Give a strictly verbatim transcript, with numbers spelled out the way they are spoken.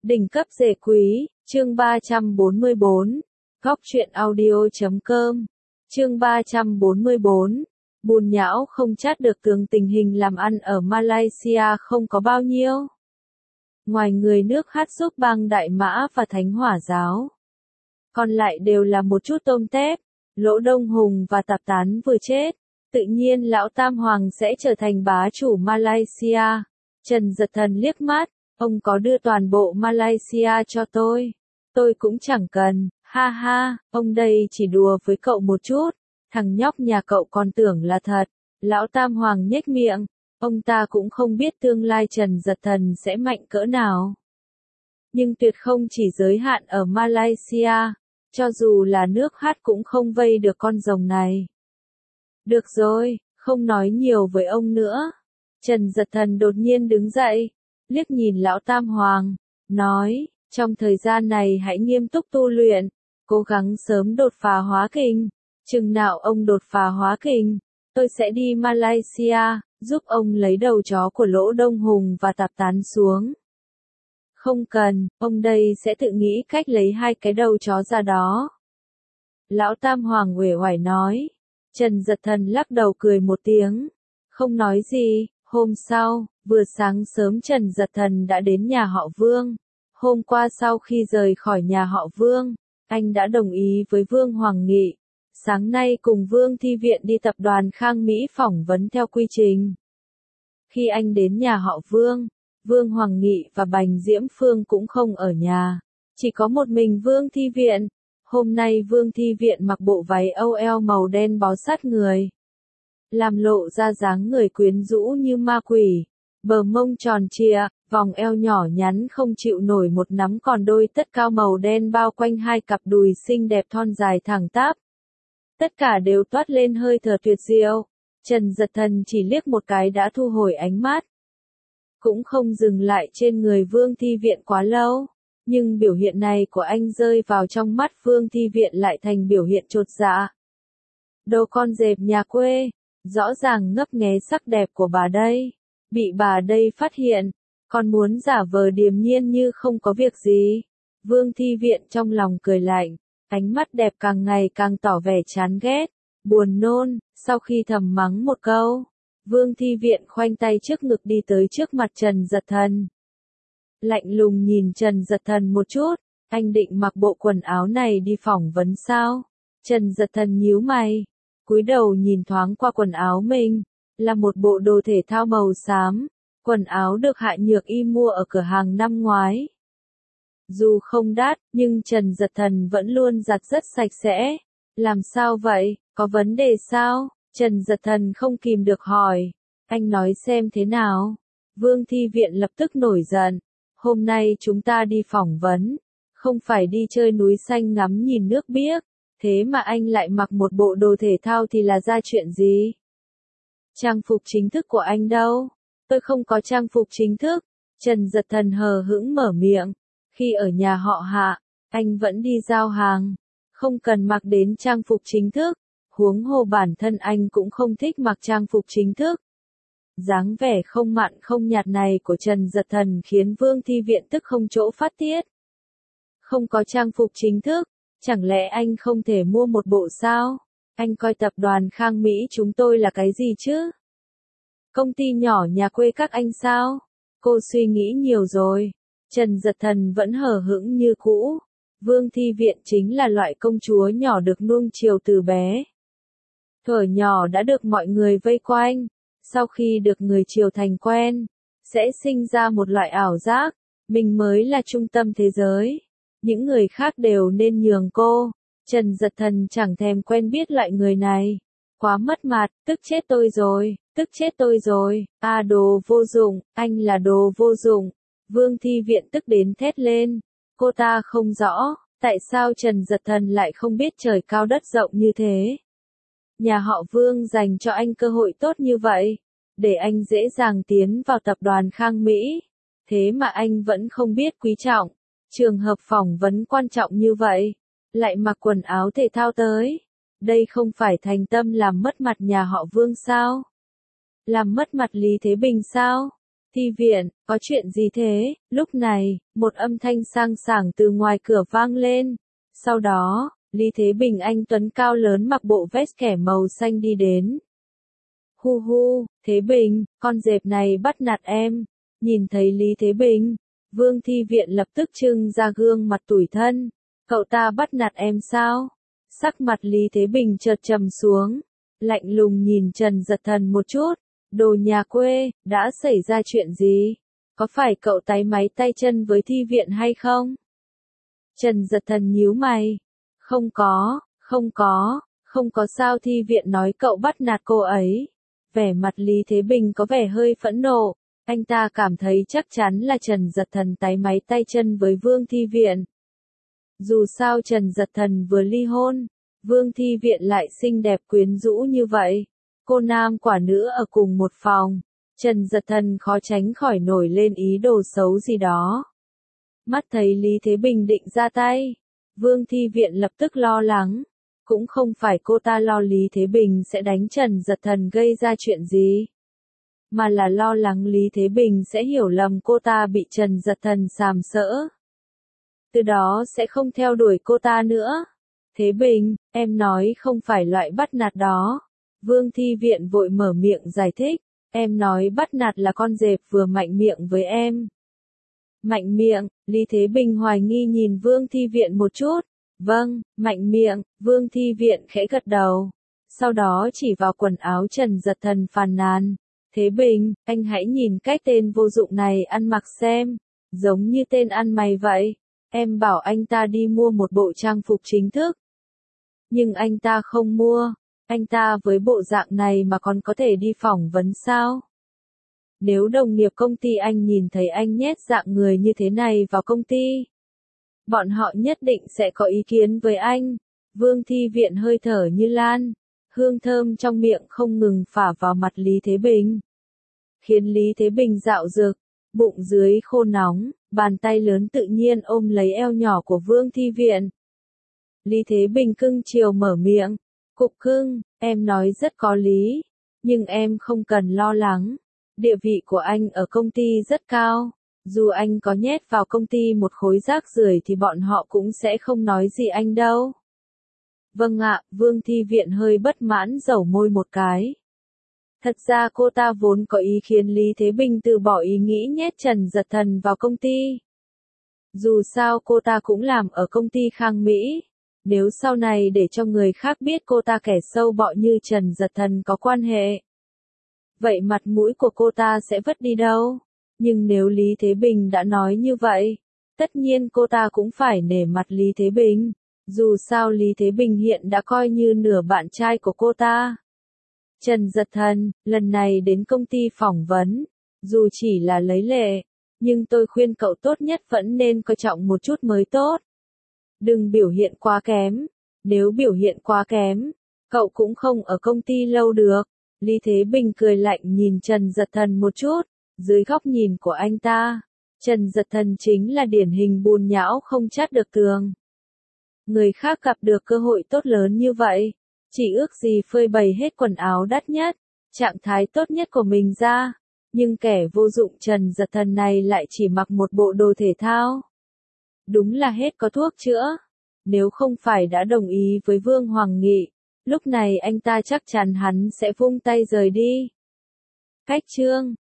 Đỉnh cấp rể quý, chương ba trăm bốn mươi bốn, góc truyện audio chấm com, chương ba trăm bốn mươi bốn, bùn nhão không chát được tường tình hình làm ăn ở Malaysia không có bao nhiêu. Ngoài người nước hát giúp bang Đại Mã và Thánh Hỏa Giáo, còn lại đều là một chút tôm tép, Lỗ Đông Hùng và Tạp Tán vừa chết, tự nhiên lão Tam Hoàng sẽ trở thành bá chủ Malaysia. Trần Giật Thần liếc mắt, ông có đưa toàn bộ Malaysia cho tôi, tôi cũng chẳng cần, ha ha, ông đây chỉ đùa với cậu một chút, thằng nhóc nhà cậu còn tưởng là thật. Lão Tam Hoàng nhếch miệng, ông ta cũng không biết tương lai Trần Giật Thần sẽ mạnh cỡ nào. Nhưng tuyệt không chỉ giới hạn ở Malaysia, cho dù là nước hát cũng không vây được con rồng này. Được rồi, không nói nhiều với ông nữa. Trần Giật Thần đột nhiên đứng dậy, liếc nhìn lão Tam Hoàng, nói, trong thời gian này hãy nghiêm túc tu luyện, cố gắng sớm đột phá hóa kình. Chừng nào ông đột phá hóa kình, tôi sẽ đi Malaysia, giúp ông lấy đầu chó của Lỗ Đông Hùng và Tạp Tán xuống. Không cần, ông đây sẽ tự nghĩ cách lấy hai cái đầu chó ra đó. Lão Tam Hoàng uể oải nói. Trần Giật Thần lắc đầu cười một tiếng, không nói gì. Hôm sau, vừa sáng sớm Trần Giật Thần đã đến nhà họ Vương. Hôm qua sau khi rời khỏi nhà họ Vương, anh đã đồng ý với Vương Hoàng Nghị. Sáng nay cùng Vương Thi Viện đi tập đoàn Khang Mỹ phỏng vấn theo quy trình. Khi anh đến nhà họ Vương, Vương Hoàng Nghị và Bành Diễm Phương cũng không ở nhà. Chỉ có một mình Vương Thi Viện. Hôm nay Vương Thi Viện mặc bộ váy ô eo màu đen bó sát người, làm lộ ra dáng người quyến rũ như ma quỷ, bờ mông tròn trịa, vòng eo nhỏ nhắn không chịu nổi một nắm, còn đôi tất cao màu đen bao quanh hai cặp đùi xinh đẹp thon dài thẳng tắp. Tất cả đều toát lên hơi thở tuyệt diệu. Trần Giật Thần chỉ liếc một cái đã thu hồi ánh mắt. Cũng không dừng lại trên người Vương Thi Viện quá lâu. Nhưng biểu hiện này của anh rơi vào trong mắt Vương Thi Viện lại thành biểu hiện chột dạ. Đồ con dẹp nhà quê, rõ ràng ngấp nghé sắc đẹp của bà đây. Bị bà đây phát hiện, còn muốn giả vờ điềm nhiên như không có việc gì. Vương Thi Viện trong lòng cười lạnh, ánh mắt đẹp càng ngày càng tỏ vẻ chán ghét, buồn nôn. Sau khi thầm mắng một câu, Vương Thi Viện khoanh tay trước ngực đi tới trước mặt Trần Giật Thần. Lạnh lùng nhìn Trần Giật Thần một chút, anh định mặc bộ quần áo này đi phỏng vấn sao? Trần Giật Thần nhíu mày, cúi đầu nhìn thoáng qua quần áo mình, là một bộ đồ thể thao màu xám, quần áo được Hạ Nhược Y mua ở cửa hàng năm ngoái. Dù không đắt, nhưng Trần Giật Thần vẫn luôn giặt rất sạch sẽ. Làm sao vậy, có vấn đề sao? Trần Giật Thần không kìm được hỏi, anh nói xem thế nào? Vương Thi Viện lập tức nổi giận. Hôm nay chúng ta đi phỏng vấn, không phải đi chơi núi xanh ngắm nhìn nước biếc, thế mà anh lại mặc một bộ đồ thể thao thì là ra chuyện gì? Trang phục chính thức của anh đâu? Tôi không có trang phục chính thức. Trần Giật Thần hờ hững mở miệng. Khi ở nhà họ Hạ, anh vẫn đi giao hàng, không cần mặc đến trang phục chính thức. Huống hồ bản thân anh cũng không thích mặc trang phục chính thức. Dáng vẻ không mặn không nhạt này của Trần Giật Thần khiến Vương Thi Viện tức không chỗ phát tiết. Không có trang phục chính thức, chẳng lẽ anh không thể mua một bộ sao? Anh coi tập đoàn Khang Mỹ chúng tôi là cái gì chứ? Công ty nhỏ nhà quê các anh sao? Cô suy nghĩ nhiều rồi. Trần Giật Thần vẫn hờ hững như cũ. Vương Thi Viện chính là loại công chúa nhỏ được nuông chiều từ bé. Thuở nhỏ đã được mọi người vây quanh. Sau khi được người chiều thành quen, sẽ sinh ra một loại ảo giác, mình mới là trung tâm thế giới. Những người khác đều nên nhường cô. Trần Giật Thần chẳng thèm quen biết loại người này. Quá mất mặt, tức chết tôi rồi, tức chết tôi rồi. À đồ vô dụng, anh là đồ vô dụng. Vương Thi Viện tức đến thét lên. Cô ta không rõ, tại sao Trần Giật Thần lại không biết trời cao đất rộng như thế. Nhà họ Vương dành cho anh cơ hội tốt như vậy, để anh dễ dàng tiến vào tập đoàn Khang Mỹ. Thế mà anh vẫn không biết quý trọng. Trường hợp phỏng vấn quan trọng như vậy, lại mặc quần áo thể thao tới. Đây không phải thành tâm làm mất mặt nhà họ Vương sao? Làm mất mặt Lý Thế Bình sao? Thi viện, có chuyện gì thế? Lúc này, một âm thanh sang sảng từ ngoài cửa vang lên. Sau đó, Lý Thế Bình anh tuấn cao lớn mặc bộ vest kẻ màu xanh đi đến. Hu hu, Thế Bình, con dẹp này bắt nạt em. Nhìn thấy Lý Thế Bình, Vương Thi Viện lập tức trưng ra gương mặt tủi thân. Cậu ta bắt nạt em sao? Sắc mặt Lý Thế Bình chợt trầm xuống, lạnh lùng nhìn Trần Giật Thần một chút. Đồ nhà quê, đã xảy ra chuyện gì? Có phải cậu táy máy tay chân với Thi Viện hay không? Trần Giật Thần nhíu mày. Không có, không có, không có sao Thi Viện nói cậu bắt nạt cô ấy. Vẻ mặt Lý Thế Bình có vẻ hơi phẫn nộ. Anh ta cảm thấy chắc chắn là Trần Giật Thần táy máy tay chân với Vương Thi Viện. Dù sao Trần Giật Thần vừa ly hôn, Vương Thi Viện lại xinh đẹp quyến rũ như vậy. Cô nam quả nữ ở cùng một phòng, Trần Giật Thần khó tránh khỏi nổi lên ý đồ xấu gì đó. Mắt thấy Lý Thế Bình định ra tay, Vương Thi Viện lập tức lo lắng. Cũng không phải cô ta lo Lý Thế Bình sẽ đánh Trần Giật Thần gây ra chuyện gì, mà là lo lắng Lý Thế Bình sẽ hiểu lầm cô ta bị Trần Giật Thần sàm sỡ. Từ đó sẽ không theo đuổi cô ta nữa. Thế Bình, em nói không phải loại bắt nạt đó. Vương Thi Viện vội mở miệng giải thích. Em nói bắt nạt là con dẹp vừa mạnh miệng với em. Mạnh miệng, Lý Thế Bình hoài nghi nhìn Vương Thi Viện một chút. Vâng, mạnh miệng, Vương Thi Viện khẽ gật đầu. Sau đó chỉ vào quần áo Trần Giật Thần phàn nàn. Thế Bình, anh hãy nhìn cách tên vô dụng này ăn mặc xem. Giống như tên ăn mày vậy. Em bảo anh ta đi mua một bộ trang phục chính thức. Nhưng anh ta không mua. Anh ta với bộ dạng này mà còn có thể đi phỏng vấn sao? Nếu đồng nghiệp công ty anh nhìn thấy anh nhét dạng người như thế này vào công ty, bọn họ nhất định sẽ có ý kiến với anh. Vương Thi Viện hơi thở như lan, hương thơm trong miệng không ngừng phả vào mặt Lý Thế Bình, khiến Lý Thế Bình dạo dực, bụng dưới khô nóng, bàn tay lớn tự nhiên ôm lấy eo nhỏ của Vương Thi Viện. Lý Thế Bình cưng chiều mở miệng. Cục cưng, em nói rất có lý, nhưng em không cần lo lắng. Địa vị của anh ở công ty rất cao. Dù anh có nhét vào công ty một khối rác rưởi thì bọn họ cũng sẽ không nói gì anh đâu. Vâng ạ, Vương Thi Viện hơi bất mãn dẩu môi một cái. Thật ra cô ta vốn có ý khiến Lý Thế Bình từ bỏ ý nghĩ nhét Trần Giật Thần vào công ty. Dù sao cô ta cũng làm ở công ty Khang Mỹ. Nếu sau này để cho người khác biết cô ta kẻ sâu bọ như Trần Giật Thần có quan hệ, vậy mặt mũi của cô ta sẽ vứt đi đâu? Nhưng nếu Lý Thế Bình đã nói như vậy, tất nhiên cô ta cũng phải nể mặt Lý Thế Bình. Dù sao Lý Thế Bình hiện đã coi như nửa bạn trai của cô ta. Trần Giật Thần, lần này đến công ty phỏng vấn, dù chỉ là lấy lệ, nhưng tôi khuyên cậu tốt nhất vẫn nên coi trọng một chút mới tốt. Đừng biểu hiện quá kém. Nếu biểu hiện quá kém, cậu cũng không ở công ty lâu được. Lý Thế Bình cười lạnh nhìn Trần Giật Thần một chút. Dưới góc nhìn của anh ta, Trần Giật Thần chính là điển hình bùn nhão không chát được tường. Người khác gặp được cơ hội tốt lớn như vậy, chỉ ước gì phơi bày hết quần áo đắt nhất, trạng thái tốt nhất của mình ra. Nhưng kẻ vô dụng Trần Giật Thần này lại chỉ mặc một bộ đồ thể thao. Đúng là hết có thuốc chữa. Nếu không phải đã đồng ý với Vương Hoàng Nghị, lúc này anh ta chắc chắn hắn sẽ vung tay rời đi. Cách chương